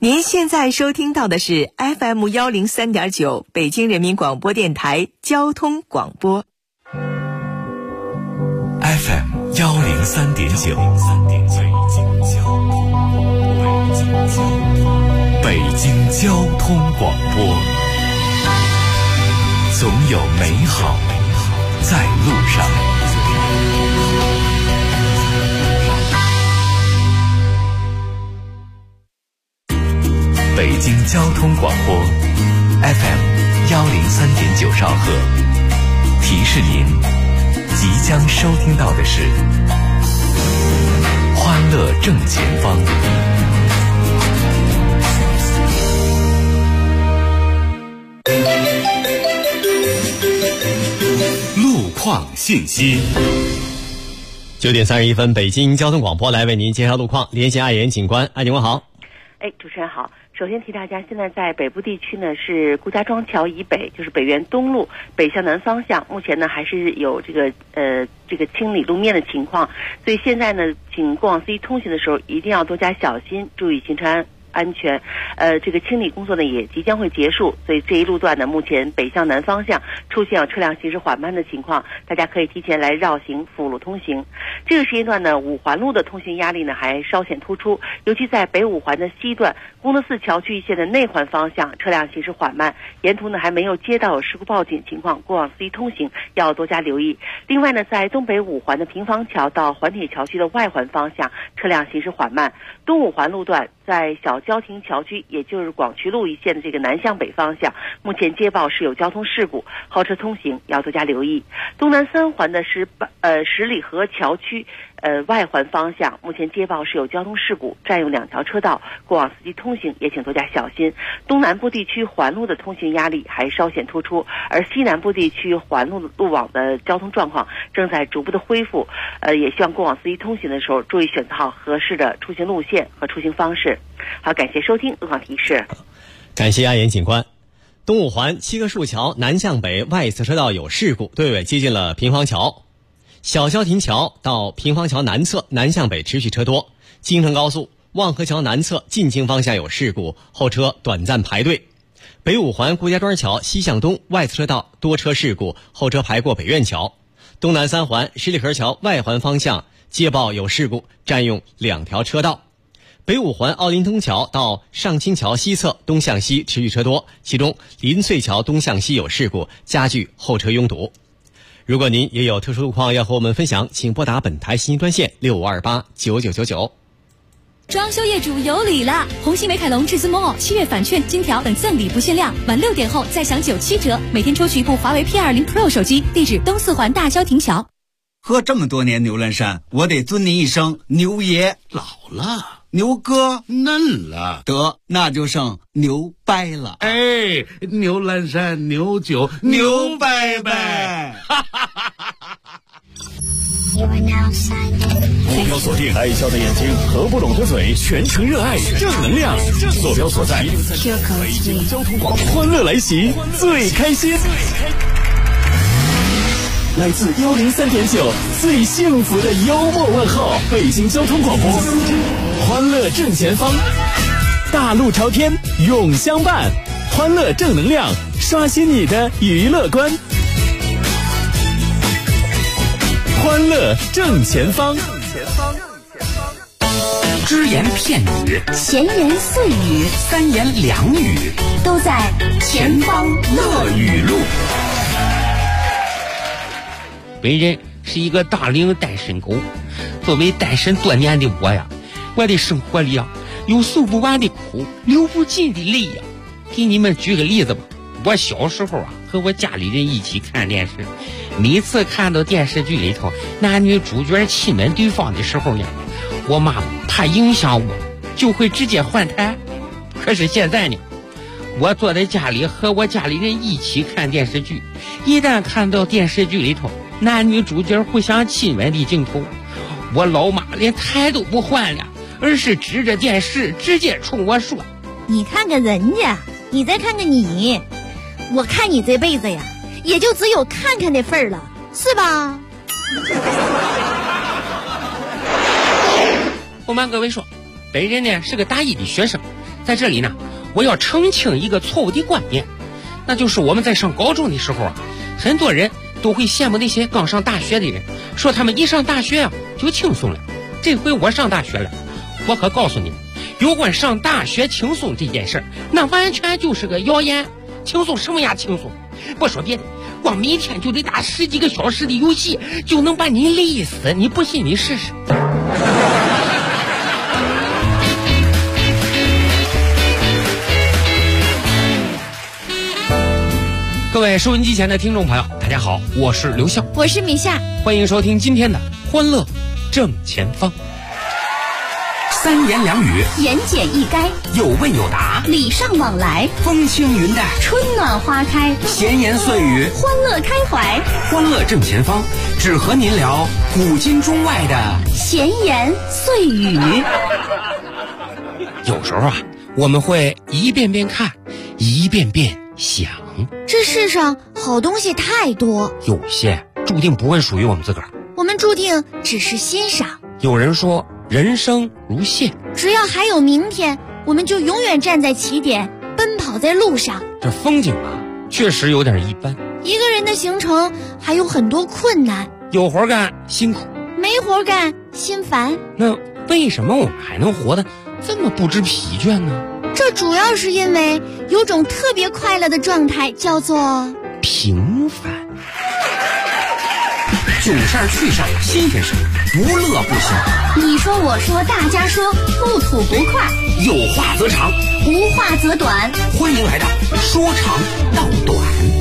您现在收听到的是 FM103.9 北京人民广播电台交通广播。 FM103.9 北京交通广播，总有美好在路上。北京交通广播 FM103.9 兆赫，提示您即将收听到的是欢乐正前方。路况信息。 9点31分，北京交通广播来为您介绍路况，连线爱言警官。爱警官好。 主持人好。首先提大家，现在在北部地区呢是顾家庄桥以北，就是北苑东路北向南方向，目前呢还是有这个清理路面的情况，所以现在呢，请过往司机通行的时候一定要多加小心，注意行车安全。这个清理工作呢也即将会结束，所以这一路段呢，目前北向南方向出现有车辆行驶缓慢的情况，大家可以提前来绕行辅路通行。这个时间段呢，五环路的通行压力呢还稍显突出，尤其在北五环的西段，功德寺桥区一线的内环方向车辆行驶缓慢，沿途呢还没有接到有事故报警情况，过往司机通行要多加留意。另外呢，在东北五环的平房桥到环铁桥区的外环方向车辆行驶缓慢，东五环路段在小交亭桥区，也就是广渠路一线的这个南向北方向，目前接报是有交通事故，后车通行要多加留意。东南三环的十里河桥区外环方向，目前接报是有交通事故，占用2条车道，过往司机通行也请多加小心。东南部地区环路的通行压力还稍显突出，而西南部地区环路路网的交通状况正在逐步的恢复，也希望过往司机通行的时候注意选择好合适的出行路线和出行方式。好，感谢收听路况提示。 感谢阿言警官。东五环七棵树桥南向北外侧车道有事故，队尾接近了平房桥。小交亭桥到平房桥南侧南向北持续车多。京承高速望河桥南侧进京方向有事故，后车短暂排队。北五环顾家庄桥西向东外侧车道多车事故，后车排过北苑桥。东南三环十里河桥外环方向接报有事故，占用2条车道。北五环奥林通桥到上清桥西侧东向西持续车多，其中林翠桥东向西有事故，加剧后车拥堵。如果您也有特殊路况要和我们分享，请拨打本台信息专线65289999。 装修业主有礼了！红星美凯龙至尊 Mall7月返券、金条等赠礼不限量，晚6点后再享97折，每天抽取一部华为 P20 Pro 手机。地址东四环大交亭桥。 喝这么多年牛栏山，我得尊您一声牛爷。 老了， 牛哥嫩了， 得那就剩牛掰了。 哎，牛栏山牛酒牛掰掰，哈哈哈哈哈！ 坐标锁定爱笑的眼睛合不拢的嘴，全程热爱正能量。坐标所在北京交通广播，欢乐来袭，最开心。来自103.9最幸福的幽默问候，北京交通广播，欢乐正前方，大路朝天永相伴，欢乐正能量，刷新你的娱乐观，欢乐正前方。 只言片语， 闲言碎语， 三言两语， 都在前方乐语录。 本人是一个大龄单身狗，作为单身多年的我呀，我的生活里啊有诉不完的苦，流不尽的泪呀。给你们举个例子吧，我小时候啊和我家里人一起看电视，每次看到电视剧里头男女主角亲吻对方的时候呢，我妈怕影响我，就会直接换台。可是现在呢，我坐在家里和我家里人一起看电视剧，一旦看到电视剧里头男女主角互相亲吻的镜头，我老妈连台都不换了，而是指着电视直接冲我说：“ 你看看人家，你再看看你，我看你这辈子呀，也就只有看看的份儿了，是吧？” 不瞒各位说，本人呢是个大一的学生， 在这里呢，我要澄清一个错误的观念，那就是我们在上高中的时候啊，很多人都会羡慕那些刚上大学的人，说他们一上大学啊就轻松了。这回我上大学了，我可告诉你们，有关上大学轻松这件事儿，那完全就是个谣言。轻松什么呀轻松？不说别的，光每天就得打10几个小时的游戏，就能把你累死。你不信你试试。各位收音机前的听众朋友，大家好，我是刘笑， 我是米夏， 欢迎收听今天的欢乐正前方。 三言两语， 言简意赅， 有问有答， 礼尚往来， 风轻云淡， 春暖花开， 闲言碎语， 欢乐开怀。 欢乐正前方，只和您聊古今中外的闲言碎语。 有时候啊，我们会一遍遍看，一遍遍想。 这世上好东西太多， 有些注定不会属于我们自个儿， 我们注定只是欣赏。 有人说人生如线， 只要还有明天，我们就永远站在起点，奔跑在路上。 这风景啊，确实有点一般。 一个人的行程还有很多困难， 有活干辛苦， 没活干心烦。 那为什么我们还能活得这么不知疲倦呢？ 这主要是因为有种特别快乐的状态，叫做平凡。 囧事儿趣事儿新鲜事儿，不乐不行。 你说我说大家说，不吐不快， 有话则长， 无话则短。 欢迎来到说长道短。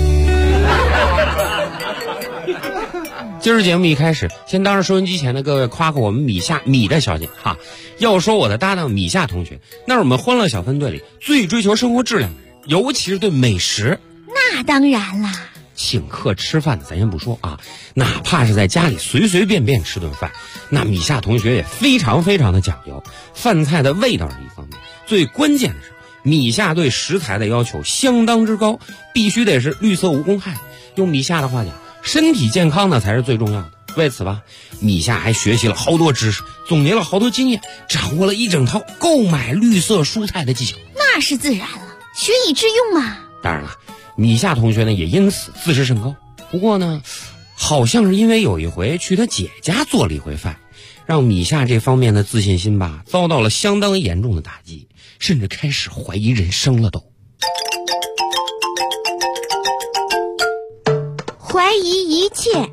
今儿节目一开始，先当着收音机前的各位夸夸我们米的小姐哈。要说我的搭档米夏同学，那是我们欢乐小分队里最追求生活质量的人，尤其是对美食。 那当然啦， 请客吃饭的咱先不说啊，哪怕是在家里随随便便吃顿饭，那米夏同学也非常非常的讲究。饭菜的味道是一方面，最关键的是米夏对食材的要求相当之高，必须得是绿色无公害。用米夏的话讲，身体健康呢才是最重要的。为此吧，米夏还学习了好多知识，总结了好多经验，掌握了一整套购买绿色蔬菜的技巧。 那是自然了，学以致用嘛。 当然了，米夏同学呢也因此自视甚高。不过呢，好像是因为有一回去他姐家做了一回饭，让米夏这方面的自信心吧遭到了相当严重的打击，甚至开始怀疑人生了都。 怀疑一切。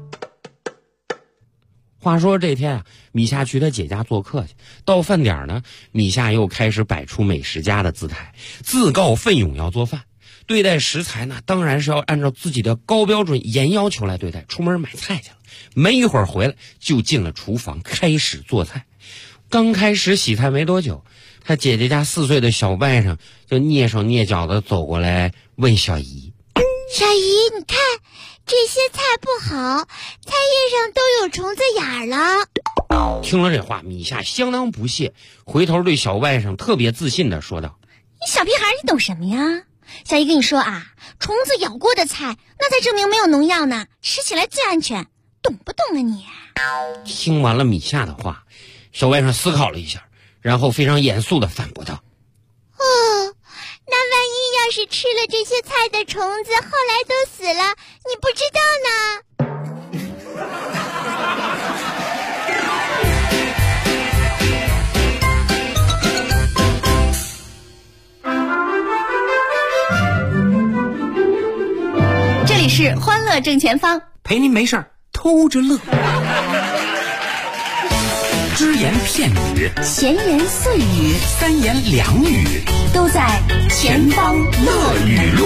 话说这天啊，米夏去他姐家做客去，到饭点呢，米夏又开始摆出美食家的姿态，自告奋勇要做饭。对待食材呢，当然是要按照自己的高标准严要求来对待。出门买菜去了，没一会儿回来就进了厨房开始做菜。刚开始洗菜没多久，他姐姐家4岁的小外甥就蹑手蹑脚的走过来问小姨： 小姨，你看这些菜不好，菜叶上都有虫子眼了。 听了这话，米夏相当不屑，回头对小外甥特别自信的说道： 你小屁孩，你懂什么呀？小姨跟你说啊，虫子咬过的菜，那才证明没有农药呢，吃起来最安全，懂不懂啊你？ 听完了米夏的话，小外甥思考了一下，然后非常严肃的反驳道： 那万一要是吃了这些菜的虫子后来都死了，你不知道呢。 这里是欢乐正前方， 陪您没事儿偷着乐。只言片语， 闲言碎语， 三言两语， 都在前方乐语录。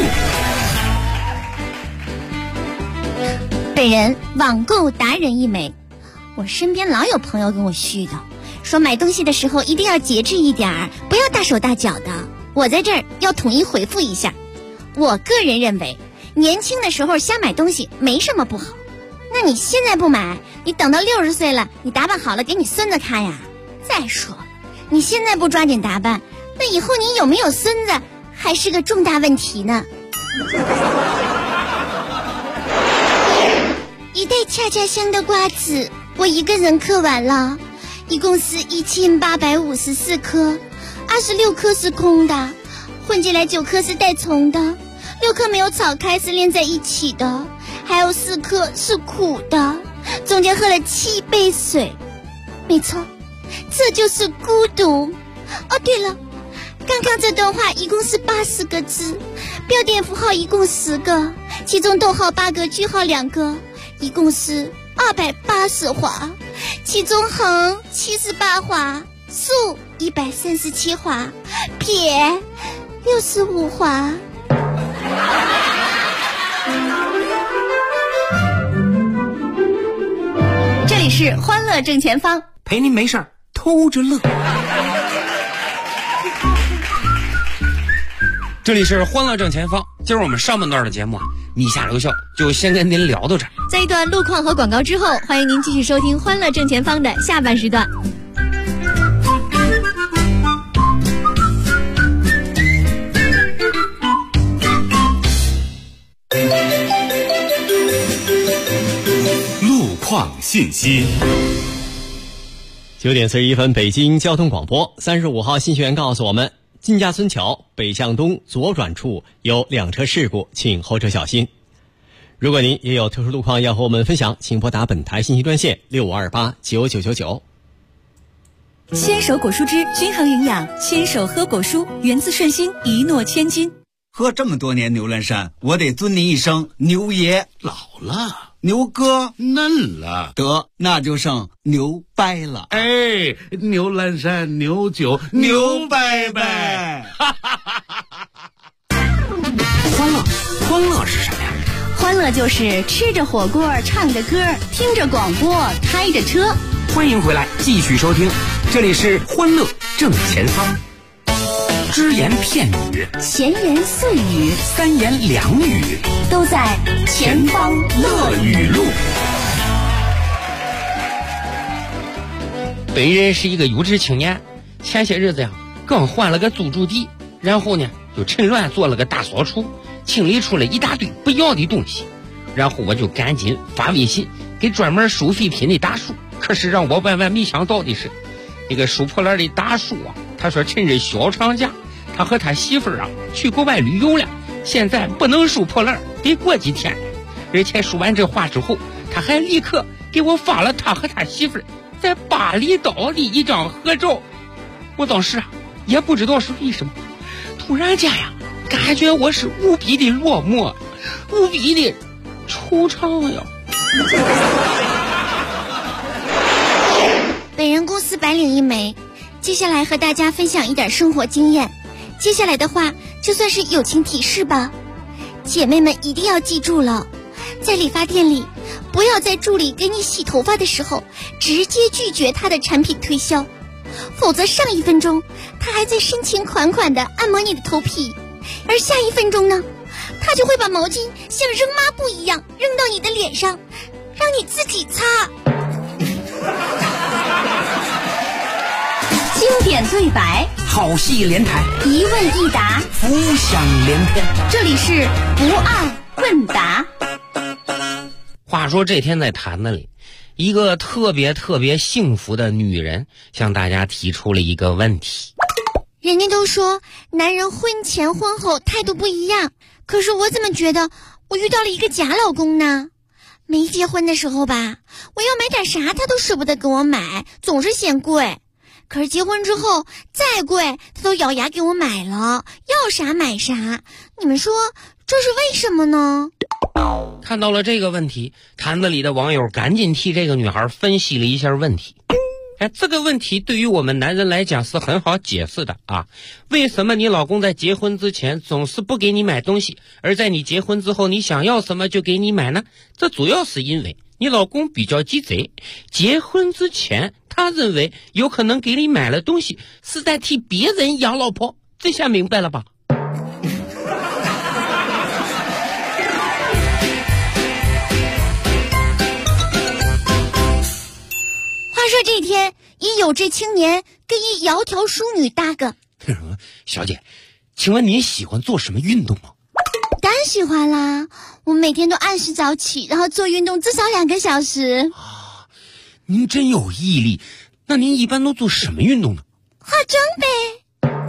本人网购达人一枚，我身边老有朋友跟我絮叨，说买东西的时候一定要节制一点儿，不要大手大脚的。我在这儿要统一回复一下，我个人认为，年轻的时候瞎买东西没什么不好。那你现在不买，你等到60岁了，你打扮好了给你孙子看呀。再说了，你现在不抓紧打扮，那以后你有没有孙子还是个重大问题呢。一袋恰恰香的瓜子，我一个人嗑完了，一共是1854颗。 26颗是空的，混进来9颗是带虫的，6颗没有炒开是连在一起的，还有4颗是苦的，中间喝了7杯水。没错，这就是孤独。哦，对了，刚刚这段话一共是80个字，标点符号一共10个，其中逗号8个，句号2个，一共是280划，其中横78划，竖137划，撇65划。 这里是欢乐正前方， 陪您没事儿偷着乐。这里是欢乐正前方，今儿我们上半段的节目你下留校就先跟您聊到这儿。 在一段路况和广告之后，欢迎您继续收听欢乐正前方的下半时段。 路况信息。 9点41分，北京交通广播。35号信息员告诉我们，金家村桥北向东左转处有2车事故，请后车小心。如果您也有特殊路况要和我们分享，请拨打本台信息专线65289999。 牵手果蔬汁均衡营养，牵手喝果蔬，源自顺心，一诺千金。 喝这么多年牛栏山，我得尊您一声牛爷。 老了， 牛哥嫩了， 得那就剩牛掰了。 哎，牛栏山牛酒牛掰掰。 欢乐是什么呀？ 欢乐就是吃着火锅，唱着歌，听着广播，开着车。 欢迎回来，继续收听，这里是欢乐正前方。只言片语， 闲言碎语， 三言两语， 都在前方乐语录。 本人是一个有志青年，前些日子呀，刚换了个租住地，然后呢，就趁乱做了个大扫除，清理出了一大堆不要的东西，然后我就赶紧发微信给专门收废品的大叔。可是让我万万没想到的是，那个收破烂的大叔啊，他说趁着小长假，他和他媳妇儿啊去国外旅游了，现在不能收破烂，得过几天。而且说完这话之后，他还立刻给我发了他和他媳妇儿在巴厘岛的一张合照。我当时啊也不知道是为什么，突然间呀，感觉我是无比的落寞，无比的惆怅呀。 本人公司白领一枚，接下来和大家分享一点生活经验。接下来的话就算是友情提示吧，姐妹们一定要记住了，在理发店里不要在助理给你洗头发的时候直接拒绝他的产品推销，否则上一分钟他还在深情款款地按摩你的头皮，而下一分钟呢，他就会把毛巾像扔抹布一样扔到你的脸上，让你自己擦。 经典对白， 好戏连台， 一问一答， 浮想联翩。 这里是不二问答。 话说这天在坛子里，一个特别幸福的女人向大家提出了一个问题。 人家都说男人婚前婚后态度不一样，可是我怎么觉得我遇到了一个假老公呢？没结婚的时候吧，我要买点啥他都舍不得给我买，总是嫌贵。可是结婚之后再贵他都咬牙给我买了，要啥买啥。你们说这是为什么呢？ 看到了这个问题，坛子里的网友赶紧替这个女孩分析了一下问题。这个问题对于我们男人来讲是很好解释的啊。为什么你老公在结婚之前总是不给你买东西，而在你结婚之后你想要什么就给你买呢？这主要是因为你老公比较鸡贼，结婚之前他认为有可能给你买了东西是在替别人养老婆，这下明白了吧？ 话说这天，一有志青年跟一窈窕淑女搭个。 小姐，请问您喜欢做什么运动吗？ 当然喜欢啦，我每天都按时早起，然后做运动至少2个小时。 您真有毅力。那您一般都做什么运动呢？ 化妆呗。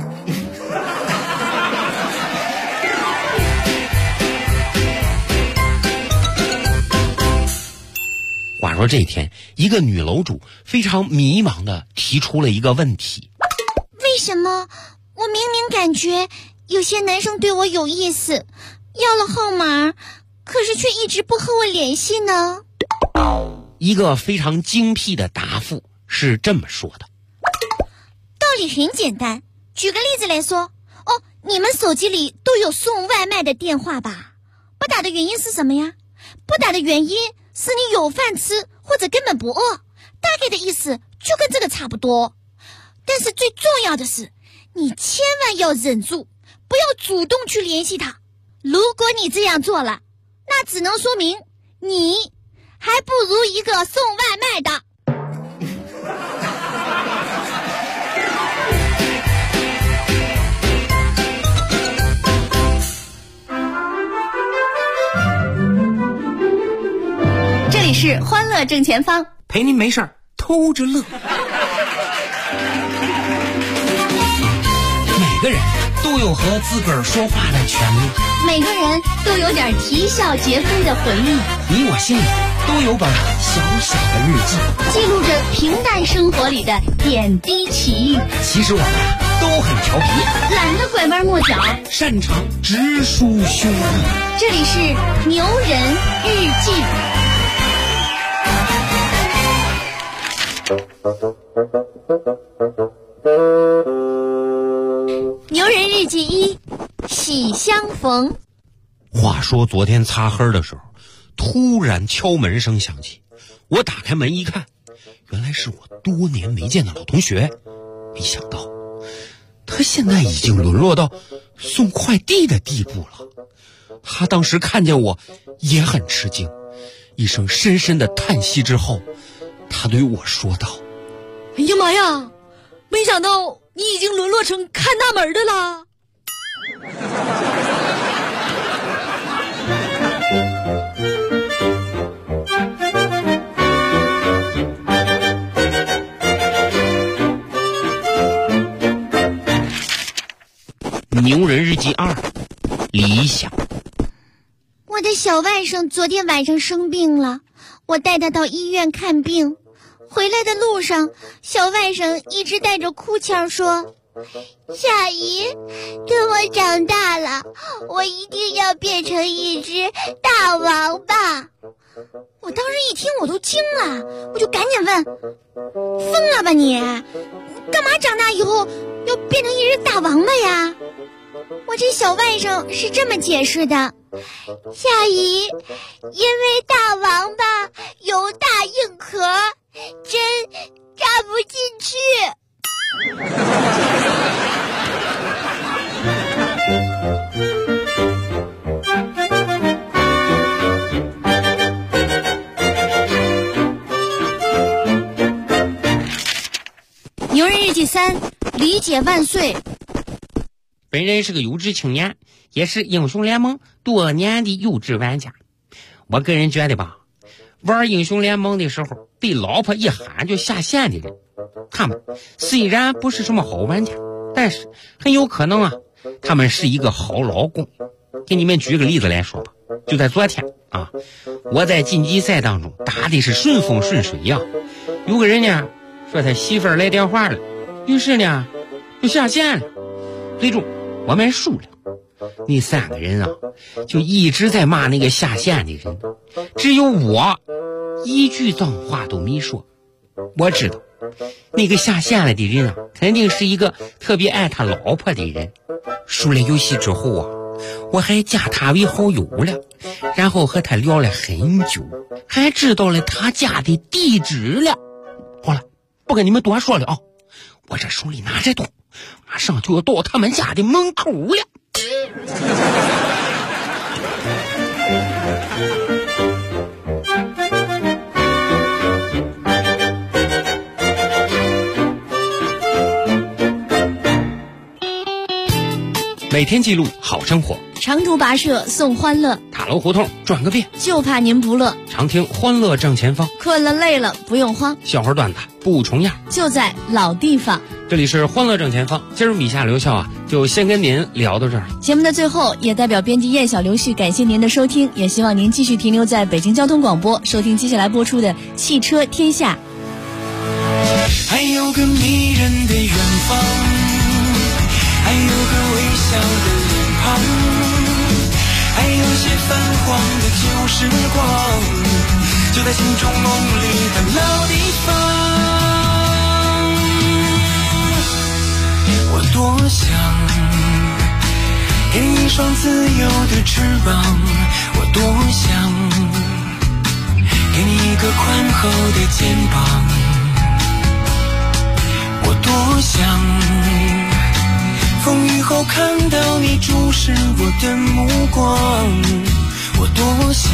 说这天，一个女楼主非常迷茫地提出了一个问题： 为什么我明明感觉有些男生对我有意思，要了号码，可是却一直不和我联系呢？ 一个非常精辟的答复是这么说的： 道理很简单，举个例子来说，你们手机里都有送外卖的电话吧？不打的原因是什么呀？不打的原因是你有饭吃，或者根本不饿，大概的意思就跟这个差不多。但是最重要的是，你千万要忍住，不要主动去联系他。如果你这样做了，那只能说明你还不如一个送外卖的。 这里是欢乐正前方， 陪您没事儿偷着乐。每个人都有和自个儿说话的权利， 每个人都有点啼笑皆非的回忆， 你我心里都有本小小的日记， 记录着平淡生活里的点滴奇遇。 其实我们都很调皮， 懒得拐弯抹角， 擅长直抒胸臆。 这里是牛人日记。牛人日记1，喜相逢。 话说昨天擦黑的时候，突然敲门声响起，我打开门一看，原来是我多年没见的老同学。没想到他现在已经沦落到送快递的地步了。他当时看见我也很吃惊，一声深深的叹息之后，他对我说道： 哎呀妈呀，没想到你已经沦落成看大门的啦。 牛人日记2，理想。 我的小外甥昨天晚上生病了，我带他到医院看病。回来的路上，小外甥一直带着哭腔说：小姨，等我长大了，我一定要变成一只大王八。我当时一听我都惊了，我就赶紧问：疯了吧你？干嘛长大以后要变成一只大王八呀？我这小外甥是这么解释的：小姨，因为大王八有大硬壳，针扎不进去。 牛人日记3，理解万岁。 本人是个有志青年，也是英雄联盟多年的优质玩家。我个人觉得吧，玩英雄联盟的时候被老婆一喊就下线的人，他们虽然不是什么好玩家，但是很有可能他们是一个好老公。给你们举个例子来说吧，就在昨天我在晋级赛当中打的是顺风顺水呀，有个人呢说他媳妇儿来电话了，于是呢就下线了，最终我们输了。那3个人就一直在骂那个下线的人，只有我一句脏话都没说。我知道那个下线了的人肯定是一个特别爱他老婆的人。输了游戏之后我还加他为好友了，然后和他聊了很久，还知道了他家的地址了。好了，不跟你们多说了我这手里拿着刀，马上就要到他们家的门口了。每天记录好生活， 长途跋涉送欢乐， 塔楼胡同转个遍， 就怕您不乐。 常听欢乐正前方， 困了累了不用慌， 笑话段子不重样， 就在老地方。 这里是欢乐正前方。今儿米下留校就先跟您聊到这儿。 节目的最后，也代表编辑燕小刘旭感谢您的收听，也希望您继续停留在北京交通广播，收听接下来播出的《汽车天下》。 还有个迷人的远方，还有个微笑的脸庞，还有些泛黄的旧时光，就在心中梦里的老地方。我多想给你一双自由的翅膀，我多想给你一个宽厚的肩膀，我多想风雨后看到你注视我的目光，我多想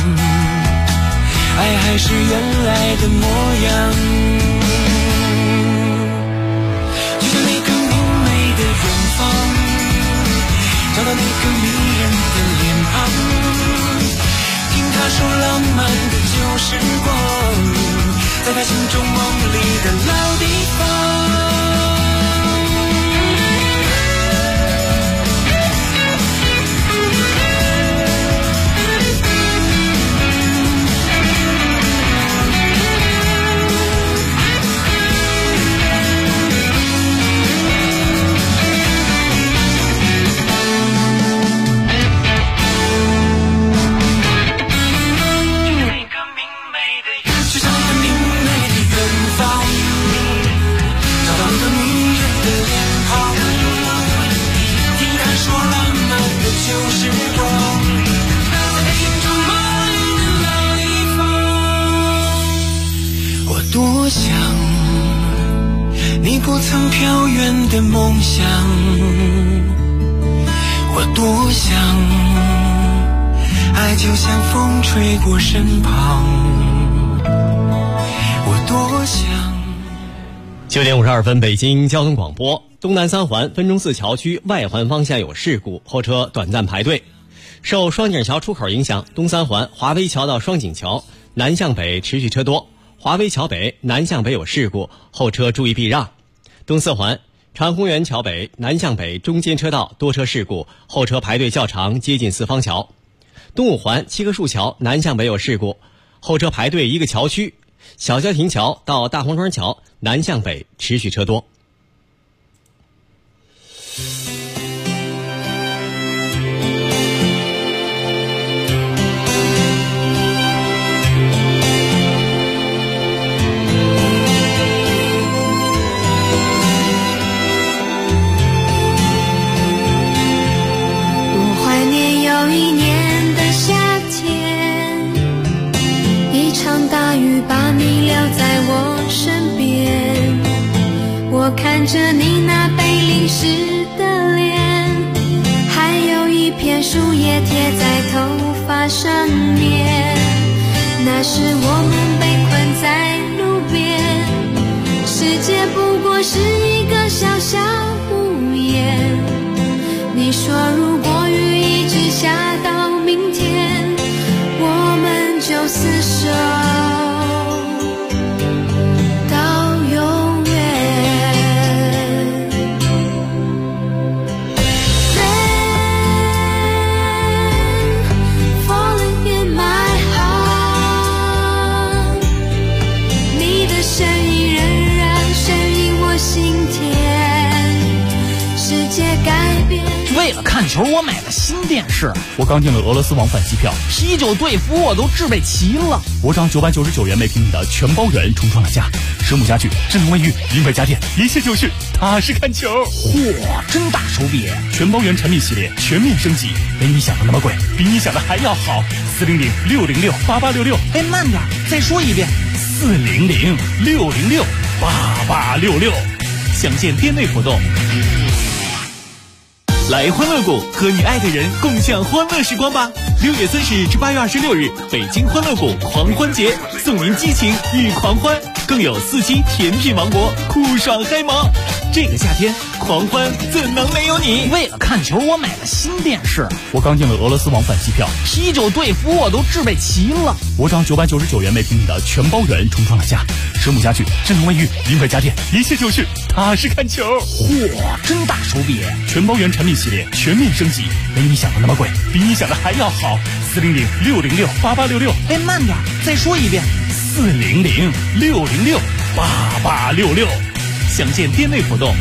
爱还是原来的模样，就像那个明媚的远方，找到那个迷人的脸庞，听他说浪漫的旧时光，在他心中梦里的老地方。多想你不曾飘远的梦想，我多想爱就像风吹过身旁，我多想。 9点52分，北京交通广播。东南三环分钟寺桥区外环方向有事故，后车短暂排队。受双井桥出口影响，东三环华威桥到双井桥南向北持续车多，华威桥北南向北有事故，后车注意避让。东四环长公园桥北南向北中间车道多车事故，后车排队较长，接近四方桥。东五环七棵树桥南向北有事故，后车排队一个桥区。小家庭桥到大黄庄桥南向北持续车多。 有一年的夏天，一场大雨把你留在我身边，我看着你那被淋湿的脸，还有一片树叶贴在头发上面，那时我们被困在路边，世界不过是一个小小屋檐，你说如果雨一直下到明天，我们就厮守到永远。Rain falling in my heart， 你的声音仍然声音我心田，世界改变。 为了看球，我买了新电视。我刚订了俄罗斯往返机票，啤酒队服我都置备齐了。我涨999元每平米的全包圆重创了价，蛇母家具、智能卫浴、零摆家电，一切就是踏实看球。嚯，真大手笔！全包圆产品系列全面升级，没你想的那么贵，比你想的还要好。400-606-8866。哎，慢点，再说一遍。400-606-8866。详见店内活动。来欢乐谷，和你爱的人共享欢乐时光吧！6月30日至8月26日，北京欢乐谷狂欢节，送您激情与狂欢。 更有4期甜品王国酷爽黑魔。这个夏天狂欢怎能没有你？ 为了看球，我买了新电视。我刚订了俄罗斯往返机票，啤酒对付我都置备齐了。我找999元每平米的全包圆重创了家，蛇母家具、智能卫浴、临快家电，一切就是踏实看球。嚯，真大手笔！全包圆产品系列全面升级，没你想的那么贵，比你想的还要好。400-606-8866。哎，慢点，再说一遍。400-606-8866。详见店内活动。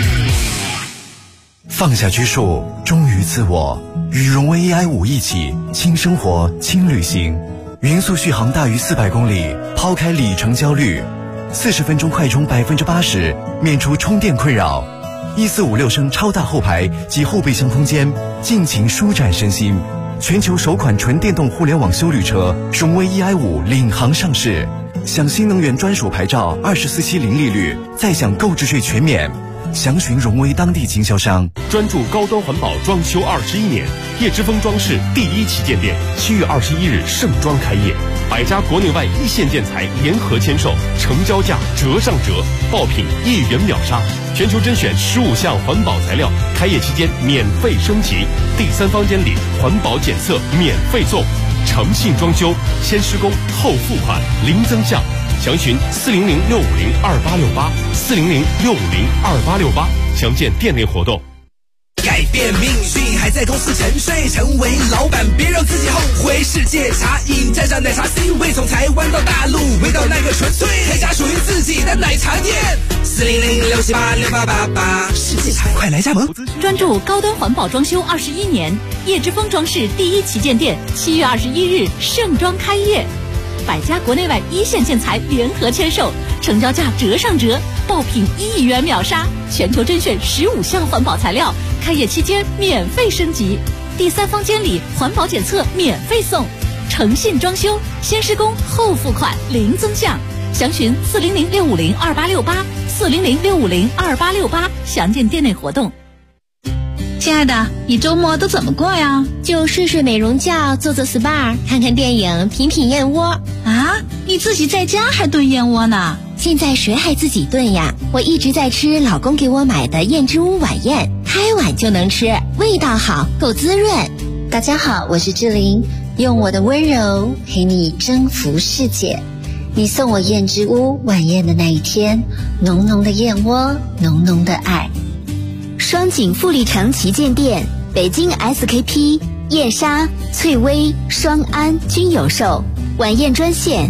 放下拘束，忠于自我，与荣威 EI5一起轻生活、轻旅行。匀速续航大于400公里，抛开里程焦虑，40分钟快充80%，免除充电困扰。1456升超大后排及后备箱空间，尽情舒展身心。全球首款纯电动互联网休旅车荣威 EI5领航上市，享新能源专属牌照，24期零利率，再享购置税全免。详询荣威当地经销商。 专注高端环保装修21年，叶之峰装饰第1旗舰店7月21日盛装开业，100家国内外一线建材联合签售，成交价折上折，爆品1元秒杀，全球甄选15项环保材料，开业期间免费升级，第3方监理环保检测免费送，诚信装修，先施工后付款，零增项。详询400-650-2868，400-650-2868，详见店内活动。 改变命运还在公司沉睡，成为老板别让自己后悔。世界茶饮沾上奶茶 C 位，从台湾到大陆，味道那个纯粹，开家属于自己的奶茶店。400-678-6888，世界茶快来加盟。 专注高端环保装修21年，叶之峰装饰第1旗舰店7月21日盛装开业，100家国内外一线建材联合签售，成交价折上折，爆品1亿元秒杀，全球甄选15项环保材料，开业期间免费升级，第3方监理环保检测免费送，诚信装修，先施工后付款，零增项。详询400-650-2868，400-650-2868，详见店内活动。 亲爱的，你周末都怎么过呀？ 就睡睡美容觉，做做 SPA， 看看电影，品品燕窝。 啊，你自己在家还炖燕窝呢？ 现在谁还自己炖呀？我一直在吃老公给我买的燕之屋晚宴，开碗就能吃，味道好，够滋润。 大家好，我是志玲，用我的温柔陪你征服世界。你送我燕之屋晚宴的那一天，浓浓的燕窝，浓浓的爱。 双井富力城旗舰店，北京 SKP、燕莎、翠微、双安均有售。晚宴专线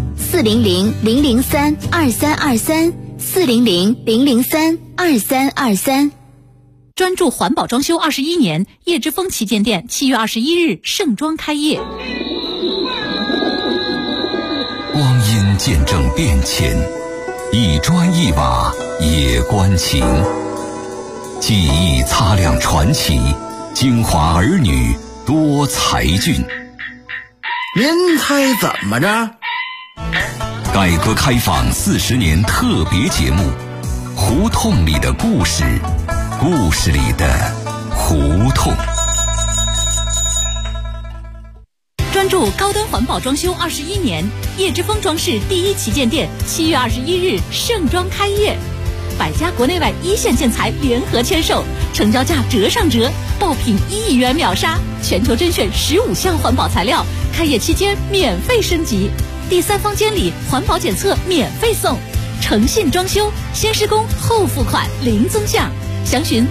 400-003-2323，400-003-2323。 专注环保装修21年，叶之峰旗舰店7月21日盛装开业。 光阴见证变迁，一砖一瓦也关情。记忆擦亮传奇，精华儿女多才俊。 您猜怎么着？ 改革开放40年特别节目，胡同里的故事，故事里的胡同。 专注高端环保装修21年，叶之峰装饰第1旗舰店7月21日盛装开业，100家国内外一线建材联合签售，成交价折上折，爆品1亿元秒杀，全球甄选15项环保材料，开业期间免费升级，第3方监理环保检测免费送，诚信装修，先施工后付款，零增项。详询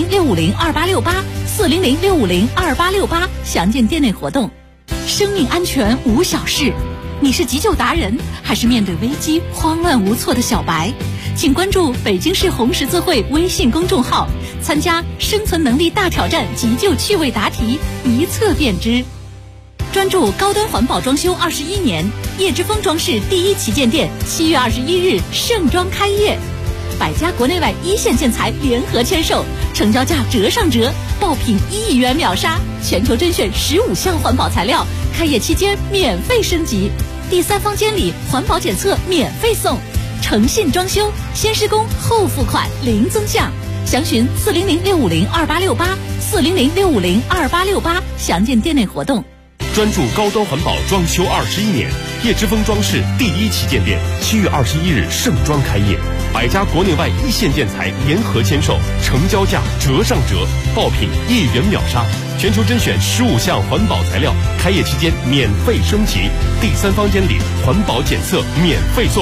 400-650-2868，400-650-2868，详见店内活动。生命安全无小事，你是急救达人，还是面对危机慌乱无措的小白？请关注北京市红十字会微信公众号，参加生存能力大挑战急救趣味答题，一测便知。专注高端环保装修21年，叶之峰装饰第1旗舰店7月21日盛装开业，100家国内外一线建材联合签售，成交价折上折，爆品1亿元秒杀，全球甄选15项环保材料，开业期间免费升级，第3方监理环保检测免费送，诚信装修，先施工后付款，零增项。详询400-650-2868，400-650-2868，详见店内活动。 专注高端环保装修21年，叶之峰装饰第1旗舰店7月21日盛装开业，100家国内外一线建材联合签售，成交价折上折，爆品1元秒杀，全球甄选15项环保材料，开业期间免费升级，第3方监理，环保检测免费送。